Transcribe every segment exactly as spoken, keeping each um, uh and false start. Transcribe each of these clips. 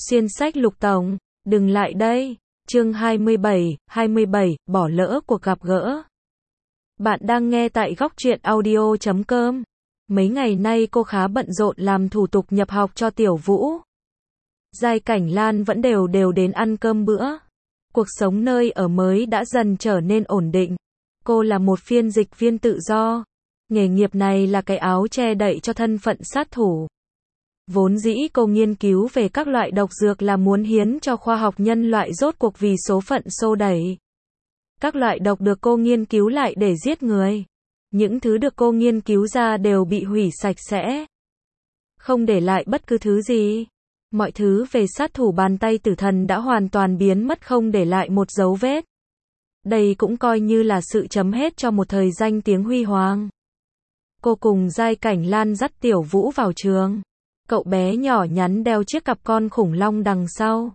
Xuyên sách Lục Tổng, đừng lại đây. Chương hai mươi bảy, hai mươi bảy, bỏ lỡ cuộc gặp gỡ. Bạn đang nghe tại góc truyện audio chấm com. Mấy ngày nay cô khá bận rộn làm thủ tục nhập học cho Tiểu Vũ. Giai Cảnh Lan vẫn đều đều đến ăn cơm bữa. Cuộc sống nơi ở mới đã dần trở nên ổn định. Cô là một phiên dịch viên tự do. Nghề nghiệp này là cái áo che đậy cho thân phận sát thủ. Vốn dĩ cô nghiên cứu về các loại độc dược là muốn hiến cho khoa học nhân loại, rốt cuộc vì số phận xô đẩy. Các loại độc được cô nghiên cứu lại để giết người. Những thứ được cô nghiên cứu ra đều bị hủy sạch sẽ. Không để lại bất cứ thứ gì. Mọi thứ về sát thủ bàn tay tử thần đã hoàn toàn biến mất, không để lại một dấu vết. Đây cũng coi như là sự chấm hết cho một thời danh tiếng huy hoàng. Cô cùng Giai Cảnh Lan dắt Tiểu Vũ vào trường. Cậu bé nhỏ nhắn đeo chiếc cặp con khủng long đằng sau.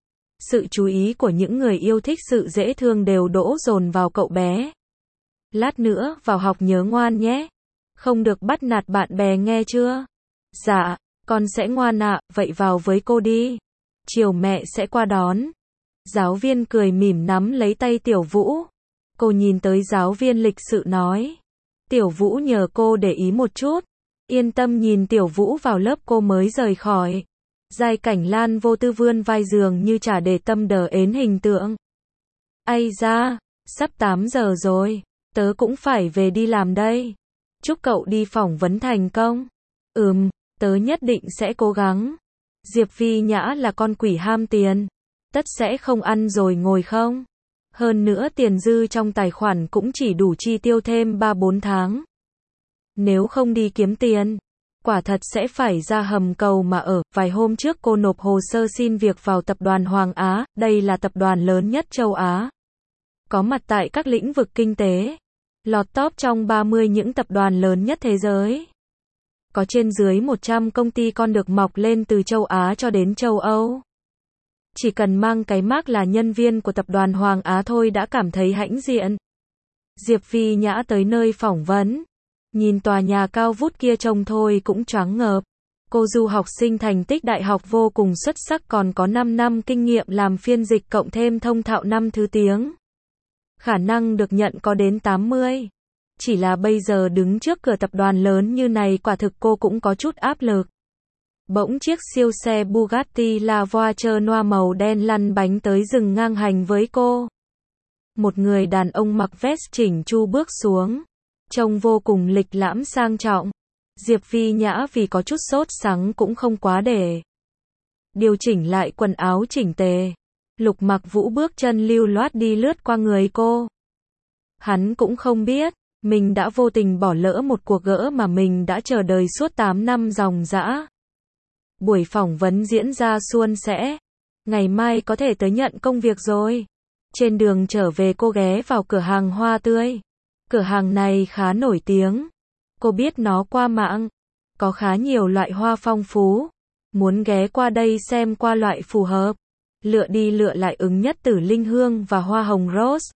Sự chú ý của những người yêu thích sự dễ thương đều đổ dồn vào cậu bé. Lát nữa vào học nhớ ngoan nhé. Không được bắt nạt bạn bè nghe chưa? Dạ, con sẽ ngoan ạ, vậy vào với cô đi. Chiều mẹ sẽ qua đón. Giáo viên cười mỉm nắm lấy tay Tiểu Vũ. Cô nhìn tới giáo viên lịch sự nói. Tiểu Vũ nhờ cô để ý một chút. Yên tâm, nhìn Tiểu Vũ vào lớp cô mới rời khỏi. Giai Cảnh Lan vô tư vươn vai dường như chả để tâm đờ ến hình tượng. Ây da, sắp tám giờ rồi, tớ cũng phải về đi làm đây. Chúc cậu đi phỏng vấn thành công. Ừm, tớ nhất định sẽ cố gắng. Diệp Vi Nhã là con quỷ ham tiền. Tất sẽ không ăn rồi ngồi không. Hơn nữa tiền dư trong tài khoản cũng chỉ đủ chi tiêu thêm ba bốn tháng. Nếu không đi kiếm tiền, quả thật sẽ phải ra hầm cầu mà ở. Vài hôm trước cô nộp hồ sơ xin việc vào tập đoàn Hoàng Á, đây là tập đoàn lớn nhất châu Á. Có mặt tại các lĩnh vực kinh tế, lọt top trong ba mươi những tập đoàn lớn nhất thế giới. Có trên dưới một trăm công ty con được mọc lên từ châu Á cho đến châu Âu. Chỉ cần mang cái mác là nhân viên của tập đoàn Hoàng Á thôi đã cảm thấy hãnh diện. Diệp Vi Nhã tới nơi phỏng vấn. Nhìn tòa nhà cao vút kia trông thôi cũng choáng ngợp. Cô du học sinh thành tích đại học vô cùng xuất sắc, còn có năm năm kinh nghiệm làm phiên dịch cộng thêm thông thạo năm thứ tiếng. Khả năng được nhận có đến tám mươi. Chỉ là bây giờ đứng trước cửa tập đoàn lớn như này quả thực cô cũng có chút áp lực. Bỗng chiếc siêu xe Bugatti La Voiture Noir màu đen lăn bánh tới dừng ngang hành với cô. Một người đàn ông mặc vest chỉnh chu bước xuống. Trông vô cùng lịch lãm sang trọng. Diệp Vi Nhã vì có chút sốt sắng cũng không quá để. Điều chỉnh lại quần áo chỉnh tề. Lục Mặc Vũ bước chân lưu loát đi lướt qua người cô. Hắn cũng không biết, mình đã vô tình bỏ lỡ một cuộc gỡ mà mình đã chờ đợi suốt tám năm ròng rã. Buổi phỏng vấn diễn ra suôn sẻ. Ngày mai có thể tới nhận công việc rồi. Trên đường trở về cô ghé vào cửa hàng hoa tươi. Cửa hàng này khá nổi tiếng. Cô biết nó qua mạng. Có khá nhiều loại hoa phong phú. Muốn ghé qua đây xem qua loại phù hợp. Lựa đi lựa lại ứng nhất tử linh hương và hoa hồng rose.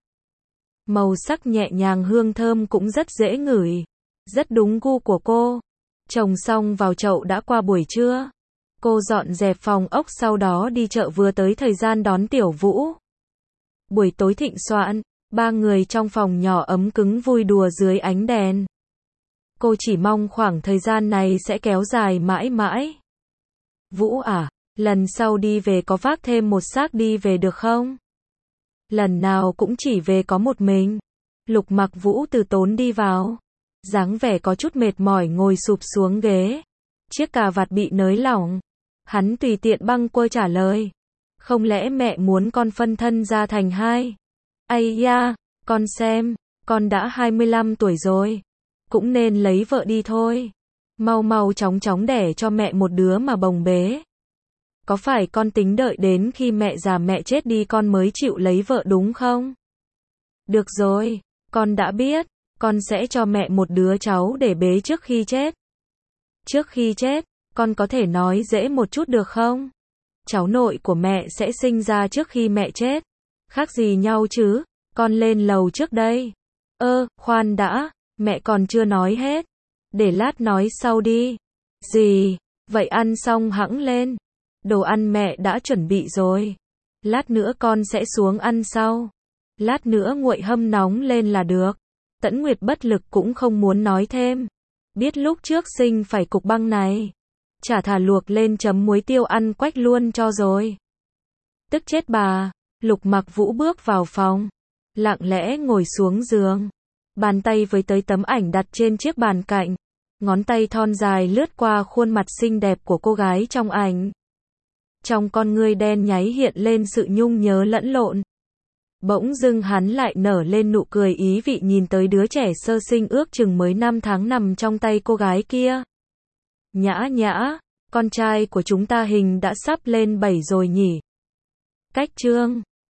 Màu sắc nhẹ nhàng, hương thơm cũng rất dễ ngửi. Rất đúng gu của cô. Trồng xong vào chậu đã qua buổi trưa. Cô dọn dẹp phòng ốc sau đó đi chợ, vừa tới thời gian đón Tiểu Vũ. Buổi tối thịnh soạn. Ba người trong phòng nhỏ ấm cứng vui đùa dưới ánh đèn. Cô chỉ mong khoảng thời gian này sẽ kéo dài mãi mãi. Vũ à, lần sau đi về có vác thêm một xác đi về được không? Lần nào cũng chỉ về có một mình. Lục Mặc Vũ từ tốn đi vào. Dáng vẻ có chút mệt mỏi ngồi sụp xuống ghế. Chiếc cà vạt bị nới lỏng. Hắn tùy tiện bâng quơ trả lời. Không lẽ mẹ muốn con phân thân ra thành hai? Ây da, con xem, con đã hai mươi lăm tuổi rồi. Cũng nên lấy vợ đi thôi. Mau mau chóng chóng đẻ cho mẹ một đứa mà bồng bế. Có phải con tính đợi đến khi mẹ già mẹ chết đi con mới chịu lấy vợ đúng không? Được rồi, con đã biết. Con sẽ cho mẹ một đứa cháu để bế trước khi chết. Trước khi chết, con có thể nói dễ một chút được không? Cháu nội của mẹ sẽ sinh ra trước khi mẹ chết. Khác gì nhau chứ? Con lên lầu trước đây. Ơ, khoan đã, mẹ còn chưa nói hết. Để lát nói sau đi. Gì? Vậy ăn xong hẵng lên. Đồ ăn mẹ đã chuẩn bị rồi. Lát nữa con sẽ xuống ăn sau. Lát nữa nguội hâm nóng lên là được. Tẫn Nguyệt bất lực cũng không muốn nói thêm. Biết lúc trước sinh phải cục băng này. Chả thà luộc lên chấm muối tiêu ăn quách luôn cho rồi. Tức chết bà. Lục Mặc Vũ bước vào phòng. Lặng lẽ ngồi xuống giường. Bàn tay với tới tấm ảnh đặt trên chiếc bàn cạnh. Ngón tay thon dài lướt qua khuôn mặt xinh đẹp của cô gái trong ảnh. Trong con ngươi đen nháy hiện lên sự nhung nhớ lẫn lộn. Bỗng dưng hắn lại nở lên nụ cười ý vị nhìn tới đứa trẻ sơ sinh ước chừng mới năm tháng nằm trong tay cô gái kia. Nhã Nhã, con trai của chúng ta hình đã sắp lên bảy rồi nhỉ? Cách chương